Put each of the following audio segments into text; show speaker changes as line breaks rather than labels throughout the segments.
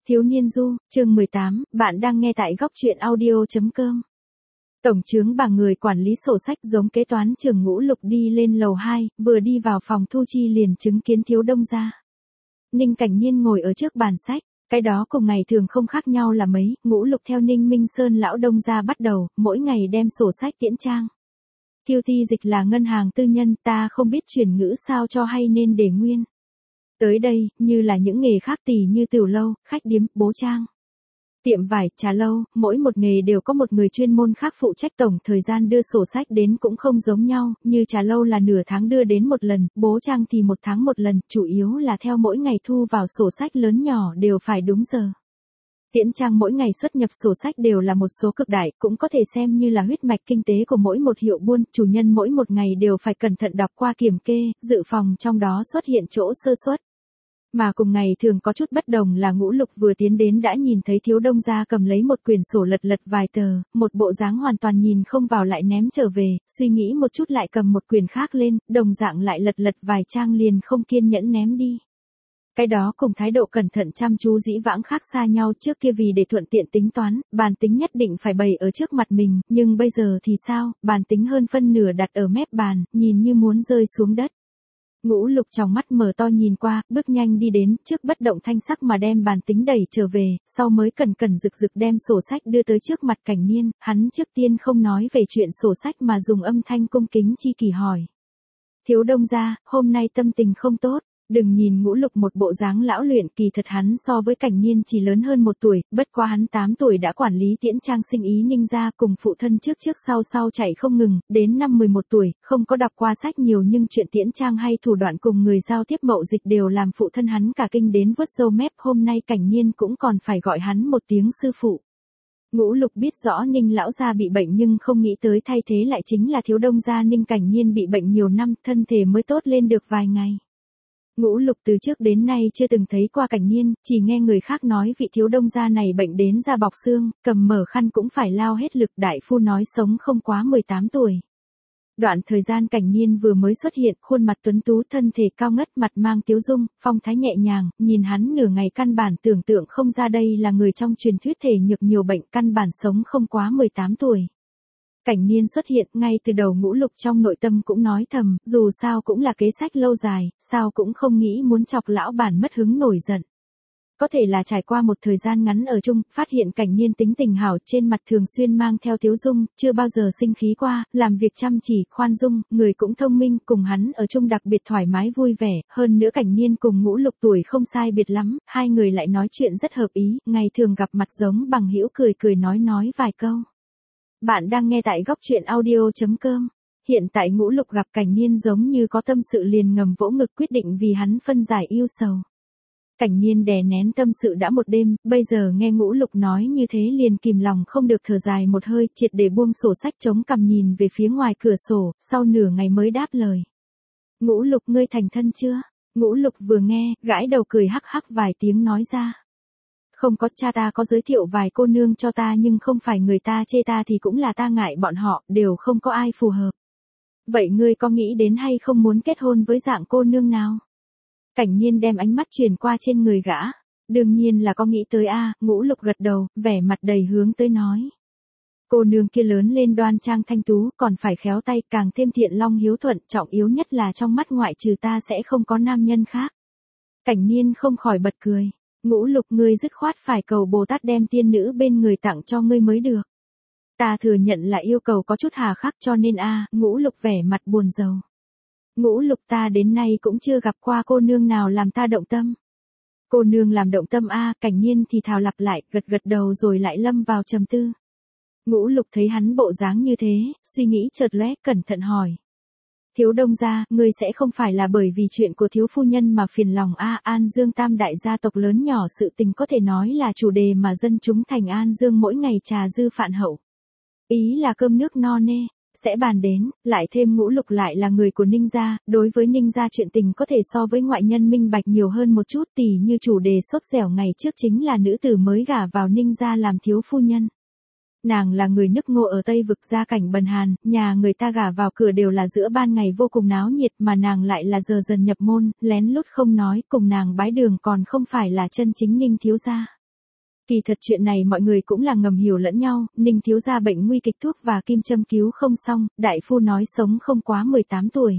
Thiếu niên du, chương 18, bạn đang nghe tại góc truyện audio.com. Tổng chướng bà người quản lý sổ sách giống kế toán trưởng Ngũ Lục đi lên lầu 2, vừa đi vào phòng thu chi liền chứng kiến Thiếu Đông gia. Ninh Cảnh Nhiên ngồi ở trước bàn sách, cái đó cùng ngày thường không khác nhau là mấy, Ngũ Lục theo Ninh Minh Sơn lão Đông gia bắt đầu, mỗi ngày đem sổ sách tiễn trang. QT dịch là ngân hàng tư nhân, ta không biết chuyển ngữ sao cho hay nên để nguyên. Tới đây, như là những nghề khác tỉ như tiểu lâu, khách điếm, bố trang, tiệm vải, trà lâu, mỗi một nghề đều có một người chuyên môn khác phụ trách, tổng thời gian đưa sổ sách đến cũng không giống nhau, như trà lâu là nửa tháng đưa đến một lần, bố trang thì một tháng một lần, chủ yếu là theo mỗi ngày thu vào sổ sách lớn nhỏ đều phải đúng giờ. Tiễn trang mỗi ngày xuất nhập sổ sách đều là một số cực đại, cũng có thể xem như là huyết mạch kinh tế của mỗi một hiệu buôn, chủ nhân mỗi một ngày đều phải cẩn thận đọc qua kiểm kê, dự phòng trong đó xuất hiện chỗ sơ suất. Mà cùng ngày thường có chút bất đồng là Ngũ Lục vừa tiến đến đã nhìn thấy Thiếu Đông gia cầm lấy một quyển sổ lật lật vài tờ, một bộ dáng hoàn toàn nhìn không vào lại ném trở về, suy nghĩ một chút lại cầm một quyển khác lên, đồng dạng lại lật lật vài trang liền không kiên nhẫn ném đi. Cái đó cùng thái độ cẩn thận chăm chú dĩ vãng khác xa nhau, trước kia vì để thuận tiện tính toán, bàn tính nhất định phải bày ở trước mặt mình, nhưng bây giờ thì sao, bàn tính hơn phân nửa đặt ở mép bàn, nhìn như muốn rơi xuống đất. Ngũ Lục trong mắt mở to nhìn qua, bước nhanh đi đến, trước bất động thanh sắc mà đem bàn tính đẩy trở về, sau mới cẩn cẩn rực rực đem sổ sách đưa tới trước mặt Cảnh Niên, hắn trước tiên không nói về chuyện sổ sách mà dùng âm thanh cung kính chi kỷ hỏi. Thiếu Đông gia, hôm nay tâm tình không tốt. Đừng nhìn Ngũ Lục một bộ dáng lão luyện, kỳ thật hắn so với Cảnh Niên chỉ lớn hơn 1 tuổi, bất quá hắn 8 tuổi đã quản lý tiễn trang sinh ý Ninh gia, cùng phụ thân trước sau chạy không ngừng, đến năm 11 tuổi, không có đọc qua sách nhiều nhưng chuyện tiễn trang hay thủ đoạn cùng người giao tiếp mậu dịch đều làm phụ thân hắn cả kinh đến vớt râu mép, hôm nay Cảnh Niên cũng còn phải gọi hắn một tiếng sư phụ. Ngũ Lục biết rõ Ninh lão gia bị bệnh nhưng không nghĩ tới thay thế lại chính là Thiếu Đông gia. Ninh Cảnh Niên bị bệnh nhiều năm, thân thể mới tốt lên được vài ngày. Ngũ Lục từ trước đến nay chưa từng thấy qua Cảnh Niên, chỉ nghe người khác nói vị Thiếu Đông gia này bệnh đến da bọc xương, cầm mở khăn cũng phải lao hết lực, đại phu nói sống không quá 18 tuổi. Đoạn thời gian Cảnh Niên vừa mới xuất hiện, khuôn mặt tuấn tú, thân thể cao ngất, mặt mang tiếu dung, phong thái nhẹ nhàng, nhìn hắn nửa ngày căn bản tưởng tượng không ra đây là người trong truyền thuyết thể nhược nhiều bệnh, căn bản sống không quá 18 tuổi. Cảnh Niên xuất hiện, ngay từ đầu Ngũ Lục trong nội tâm cũng nói thầm, dù sao cũng là kế sách lâu dài, sao cũng không nghĩ muốn chọc lão bản mất hứng nổi giận. Có thể là trải qua một thời gian ngắn ở chung, phát hiện Cảnh Niên tính tình hảo, trên mặt thường xuyên mang theo tiếu dung, chưa bao giờ sinh khí qua, làm việc chăm chỉ, khoan dung, người cũng thông minh, cùng hắn ở chung đặc biệt thoải mái vui vẻ, hơn nữa Cảnh Niên cùng Ngũ Lục tuổi không sai biệt lắm, hai người lại nói chuyện rất hợp ý, ngày thường gặp mặt giống bằng hữu, cười nói vài câu. Bạn đang nghe tại góc truyện audio.com. Hiện tại Ngũ Lục gặp Cảnh Niên giống như có tâm sự liền ngầm vỗ ngực, quyết định vì hắn phân giải yêu sầu. Cảnh Niên đè nén tâm sự đã một đêm, bây giờ nghe Ngũ Lục nói như thế liền kìm lòng không được thở dài một hơi, triệt để buông sổ sách chống cằm nhìn về phía ngoài cửa sổ, sau nửa ngày mới đáp lời. Ngũ Lục, ngươi thành thân chưa? Ngũ Lục vừa nghe, gãi đầu cười hắc hắc vài tiếng nói ra. Không có, cha ta có giới thiệu vài cô nương cho ta nhưng không phải người ta chê ta thì cũng là ta ngại bọn họ, đều không có ai phù hợp. Vậy ngươi có nghĩ đến hay không muốn kết hôn với dạng cô nương nào? Cảnh Niên đem ánh mắt chuyển qua trên người gã. Đương nhiên là có nghĩ tới a. Ngũ Lục gật đầu, vẻ mặt đầy hướng tới nói. Cô nương kia lớn lên đoan trang thanh tú, còn phải khéo tay, càng thêm thiện long hiếu thuận, trọng yếu nhất là trong mắt ngoại trừ ta sẽ không có nam nhân khác. Cảnh Niên không khỏi bật cười. Ngũ Lục, ngươi dứt khoát phải cầu Bồ Tát đem tiên nữ bên người tặng cho ngươi mới được. Ta thừa nhận là yêu cầu có chút hà khắc cho nên Ngũ Lục vẻ mặt buồn rầu. Ngũ Lục, ta đến nay cũng chưa gặp qua cô nương nào làm ta động tâm. Cô nương làm động tâm Cảnh Niên thì thào lặp lại, gật đầu rồi lại lâm vào trầm tư. Ngũ Lục thấy hắn bộ dáng như thế, suy nghĩ chợt lóe, cẩn thận hỏi. Thiếu Đông gia, ngươi sẽ không phải là bởi vì chuyện của thiếu phu nhân mà phiền lòng An Dương tam đại gia tộc lớn nhỏ sự tình có thể nói là chủ đề mà dân chúng thành An Dương mỗi ngày trà dư phạn hậu. Ý là cơm nước no nê, sẽ bàn đến, lại thêm Ngũ Lục lại là người của Ninh gia, đối với Ninh gia chuyện tình có thể so với ngoại nhân minh bạch nhiều hơn một chút, tỉ như chủ đề sốt dẻo ngày trước chính là nữ tử mới gả vào Ninh gia làm thiếu phu nhân. Nàng là người nước Ngô ở Tây Vực, gia cảnh bần hàn, nhà người ta gả vào cửa đều là giữa ban ngày vô cùng náo nhiệt, mà nàng lại là giờ dần nhập môn, lén lút không nói, cùng nàng bái đường còn không phải là chân chính Ninh thiếu gia. Kỳ thật chuyện này mọi người cũng là ngầm hiểu lẫn nhau, Ninh thiếu gia bệnh nguy kịch thuốc và kim châm cứu không xong, đại phu nói sống không quá 18 tuổi.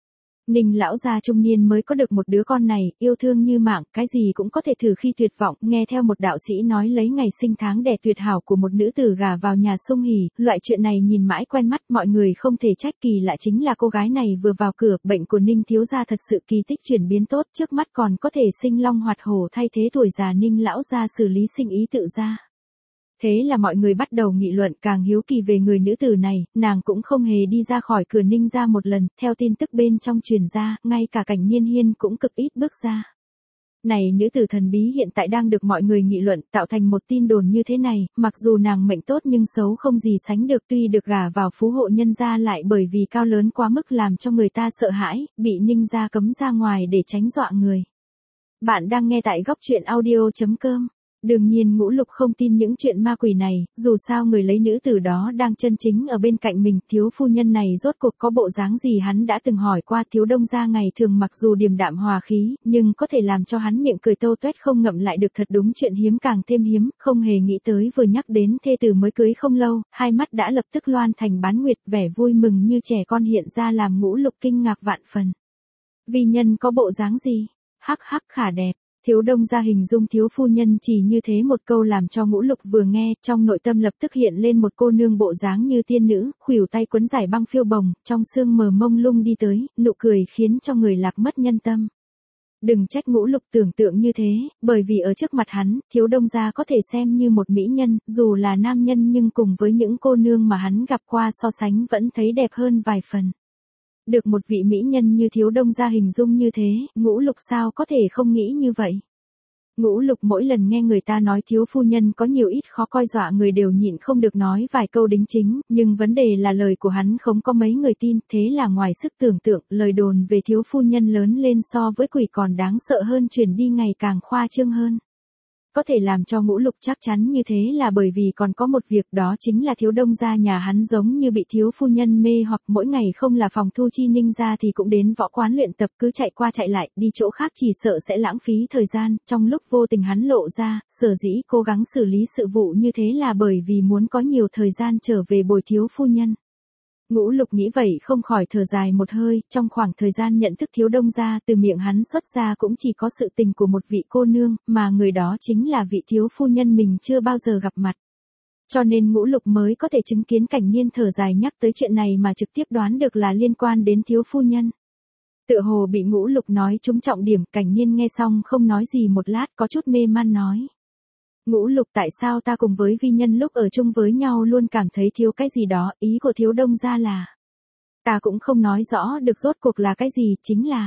Ninh lão gia trung niên mới có được một đứa con này, yêu thương như mạng, cái gì cũng có thể thử khi tuyệt vọng, nghe theo một đạo sĩ nói lấy ngày sinh tháng đẻ tuyệt hảo của một nữ tử gả vào nhà sung hỉ, loại chuyện này nhìn mãi quen mắt, mọi người không thể trách, kỳ lạ chính là cô gái này vừa vào cửa, bệnh của Ninh thiếu gia thật sự kỳ tích chuyển biến tốt, trước mắt còn có thể sinh long hoạt hổ thay thế tuổi già. Ninh lão gia xử lý sinh ý tự ra. Thế là mọi người bắt đầu nghị luận, càng hiếu kỳ về người nữ tử này, nàng cũng không hề đi ra khỏi cửa Ninh gia một lần, theo tin tức bên trong truyền ra, ngay cả Cảnh Nhiên Hiên cũng cực ít bước ra. Này nữ tử thần bí hiện tại đang được mọi người nghị luận, tạo thành một tin đồn như thế này, mặc dù nàng mệnh tốt nhưng xấu không gì sánh được, tuy được gả vào phú hộ nhân gia lại bởi vì cao lớn quá mức làm cho người ta sợ hãi, bị Ninh gia cấm ra ngoài để tránh dọa người. Bạn đang nghe tại góc truyện audio.com. Đương nhiên Ngũ Lục không tin những chuyện ma quỷ này, dù sao người lấy nữ tử đó đang chân chính ở bên cạnh mình, thiếu phu nhân này rốt cuộc có bộ dáng gì hắn đã từng hỏi qua. Thiếu đông gia ngày thường mặc dù điềm đạm hòa khí, nhưng có thể làm cho hắn miệng cười tô toét không ngậm lại được, thật đúng chuyện hiếm càng thêm hiếm, không hề nghĩ tới vừa nhắc đến thê tử mới cưới không lâu, hai mắt đã lập tức loan thành bán nguyệt, vẻ vui mừng như trẻ con hiện ra làm Ngũ Lục kinh ngạc vạn phần. Vi nhân có bộ dáng gì? Hắc hắc khả đẹp. Thiếu đông gia hình dung thiếu phu nhân chỉ như thế một câu làm cho Ngũ Lục vừa nghe, trong nội tâm lập tức hiện lên một cô nương bộ dáng như tiên nữ, khuỷu tay quấn giải băng phiêu bồng, trong sương mờ mông lung đi tới, nụ cười khiến cho người lạc mất nhân tâm. Đừng trách Ngũ Lục tưởng tượng như thế, bởi vì ở trước mặt hắn, thiếu đông gia có thể xem như một mỹ nhân, dù là nam nhân nhưng cùng với những cô nương mà hắn gặp qua so sánh vẫn thấy đẹp hơn vài phần. Được một vị mỹ nhân như thiếu đông gia hình dung như thế, Ngũ Lục sao có thể không nghĩ như vậy. Ngũ Lục mỗi lần nghe người ta nói thiếu phu nhân có nhiều ít khó coi dọa người đều nhịn không được nói vài câu đính chính, nhưng vấn đề là lời của hắn không có mấy người tin, thế là ngoài sức tưởng tượng, lời đồn về thiếu phu nhân lớn lên so với quỷ còn đáng sợ hơn, truyền đi ngày càng khoa trương hơn. Có thể làm cho Ngũ Lục chắc chắn như thế là bởi vì còn có một việc, đó chính là thiếu đông gia nhà hắn giống như bị thiếu phu nhân mê hoặc, mỗi ngày không là phòng thu chi Ninh gia thì cũng đến võ quán luyện tập, cứ chạy qua chạy lại, đi chỗ khác chỉ sợ sẽ lãng phí thời gian, trong lúc vô tình hắn lộ ra, sở dĩ cố gắng xử lý sự vụ như thế là bởi vì muốn có nhiều thời gian trở về bồi thiếu phu nhân. Ngũ Lục nghĩ vậy không khỏi thở dài một hơi, trong khoảng thời gian nhận thức thiếu đông gia, từ miệng hắn xuất ra cũng chỉ có sự tình của một vị cô nương, mà người đó chính là vị thiếu phu nhân mình chưa bao giờ gặp mặt. Cho nên Ngũ Lục mới có thể chứng kiến Cảnh Nhiên thở dài nhắc tới chuyện này mà trực tiếp đoán được là liên quan đến thiếu phu nhân. Tựa hồ bị Ngũ Lục nói trúng trọng điểm, Cảnh Nhiên nghe xong không nói gì một lát, có chút mê man nói. Ngũ Lục, tại sao ta cùng với vi nhân lúc ở chung với nhau luôn cảm thấy thiếu cái gì đó, ý của thiếu đông gia là. Ta cũng không nói rõ được rốt cuộc là cái gì,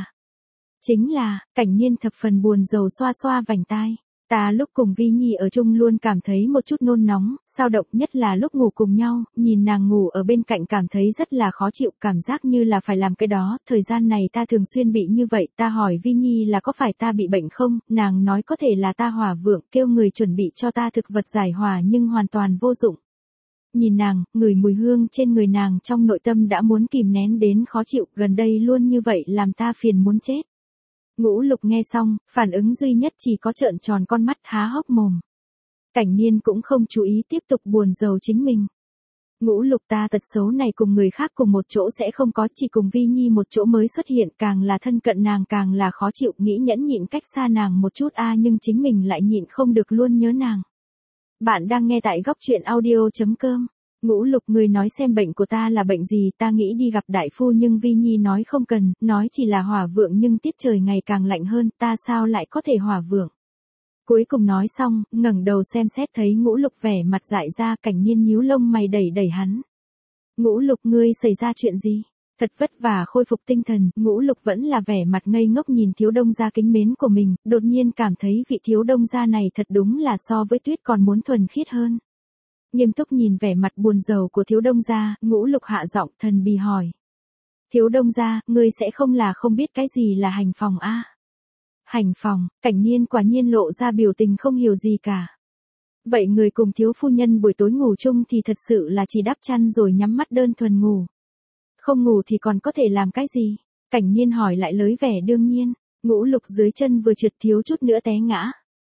chính là, Cảnh Nhiên thập phần buồn rầu xoa xoa vành tai. Ta lúc cùng Vi Nhi ở chung luôn cảm thấy một chút nôn nóng, sao động, nhất là lúc ngủ cùng nhau, nhìn nàng ngủ ở bên cạnh cảm thấy rất là khó chịu, cảm giác như là phải làm cái đó, thời gian này ta thường xuyên bị như vậy, ta hỏi Vi Nhi là có phải ta bị bệnh không, nàng nói có thể là ta hỏa vượng, kêu người chuẩn bị cho ta thực vật giải hỏa nhưng hoàn toàn vô dụng. Nhìn nàng, ngửi mùi hương trên người nàng, trong nội tâm đã muốn kìm nén đến khó chịu, gần đây luôn như vậy làm ta phiền muốn chết. Ngũ Lục nghe xong, phản ứng duy nhất chỉ có trợn tròn con mắt há hốc mồm. Cảnh Nhiên cũng không chú ý, tiếp tục buồn rầu chính mình. Ngũ Lục, ta tật xấu này cùng người khác cùng một chỗ sẽ không có, chỉ cùng Vi Nhi một chỗ mới xuất hiện, càng là thân cận nàng càng là khó chịu, nghĩ nhẫn nhịn cách xa nàng một chút nhưng chính mình lại nhịn không được luôn nhớ nàng. Bạn đang nghe tại góc truyện audio.com. Ngũ Lục, người nói xem bệnh của ta là bệnh gì, ta nghĩ đi gặp đại phu nhưng Vi Nhi nói không cần, nói chỉ là hỏa vượng nhưng tiết trời ngày càng lạnh hơn, ta sao lại có thể hỏa vượng. Cuối cùng nói xong, ngẩng đầu xem xét thấy Ngũ Lục vẻ mặt dại ra, Cảnh Nhiên nhíu lông mày đẩy đẩy hắn. Ngũ Lục, ngươi xảy ra chuyện gì? Thật vất vả khôi phục tinh thần, Ngũ Lục vẫn là vẻ mặt ngây ngốc nhìn thiếu đông gia kính mến của mình, đột nhiên cảm thấy vị thiếu đông gia này thật đúng là so với tuyết còn muốn thuần khiết hơn. Nghiêm túc nhìn vẻ mặt buồn rầu của thiếu đông gia, Ngũ Lục hạ giọng thần bí hỏi. Thiếu đông gia, ngươi sẽ không là không biết cái gì là hành phòng a? Hành phòng, Cảnh Nhiên quả nhiên lộ ra biểu tình không hiểu gì cả. Vậy người cùng thiếu phu nhân buổi tối ngủ chung thì thật sự là chỉ đắp chăn rồi nhắm mắt đơn thuần ngủ. Không ngủ thì còn có thể làm cái gì? Cảnh Nhiên hỏi lại lới vẻ đương nhiên. Ngũ Lục dưới chân vừa trượt thiếu chút nữa té ngã.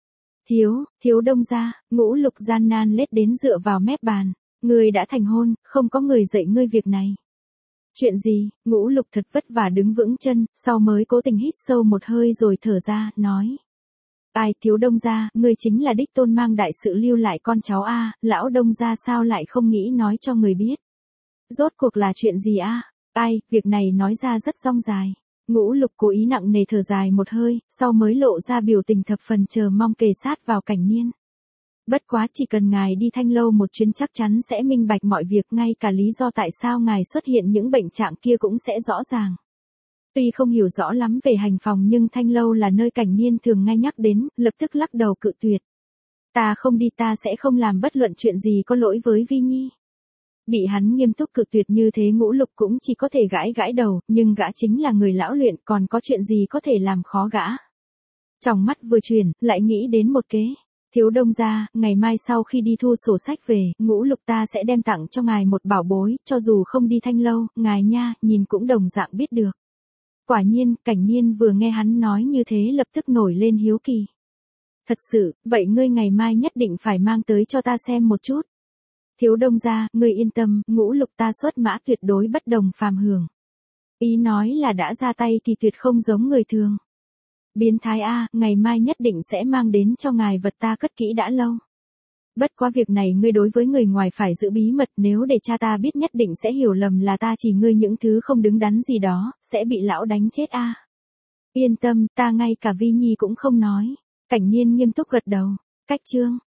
Thiếu đông gia, Ngũ Lục gian nan lết đến dựa vào mép bàn. Ngươi đã thành hôn, không có người dạy ngươi việc này. Chuyện gì? Ngũ Lục thật vất vả đứng vững chân, sau mới cố tình hít sâu một hơi rồi thở ra, nói. Ai, thiếu đông gia, ngươi chính là đích tôn mang đại sự lưu lại con cháu a, lão đông gia sao lại không nghĩ nói cho người biết. Rốt cuộc là chuyện gì a? Ai, việc này nói ra rất rong dài. Ngũ Lục cố ý nặng nề thở dài một hơi, sau mới lộ ra biểu tình thập phần chờ mong kề sát vào Cảnh Niên. Bất quá chỉ cần ngài đi Thanh Lâu một chuyến chắc chắn sẽ minh bạch mọi việc, ngay cả lý do tại sao ngài xuất hiện những bệnh trạng kia cũng sẽ rõ ràng. Tuy không hiểu rõ lắm về hành phòng nhưng Thanh Lâu là nơi Cảnh Niên thường ngay nhắc đến, lập tức lắc đầu cự tuyệt. Ta không đi, ta sẽ không làm bất luận chuyện gì có lỗi với Vi Nhi. Bị hắn nghiêm túc cự tuyệt như thế Ngũ Lục cũng chỉ có thể gãi gãi đầu, nhưng gã chính là người lão luyện, còn có chuyện gì có thể làm khó gã. Trong mắt vừa chuyển, lại nghĩ đến một kế. Thiếu đông gia, ngày mai sau khi đi thu sổ sách về, Ngũ Lục ta sẽ đem tặng cho ngài một bảo bối, cho dù không đi Thanh Lâu, ngài nha, nhìn cũng đồng dạng biết được. Quả nhiên, Cảnh Niên vừa nghe hắn nói như thế lập tức nổi lên hiếu kỳ. Thật sự, vậy ngươi ngày mai nhất định phải mang tới cho ta xem một chút. Thiếu đông gia, ngươi yên tâm, Ngũ Lục ta xuất mã tuyệt đối bất đồng phàm hưởng. Ý nói là đã ra tay thì tuyệt không giống người thường. Biến thái a, ngày mai nhất định sẽ mang đến cho ngài vật ta cất kỹ đã lâu. Bất quá việc này ngươi đối với người ngoài phải giữ bí mật, nếu để cha ta biết nhất định sẽ hiểu lầm là ta chỉ ngươi những thứ không đứng đắn gì đó, sẽ bị lão đánh chết a. Yên tâm, ta ngay cả Vi Nhi cũng không nói. Cảnh Niên nghiêm túc gật đầu. Cách chương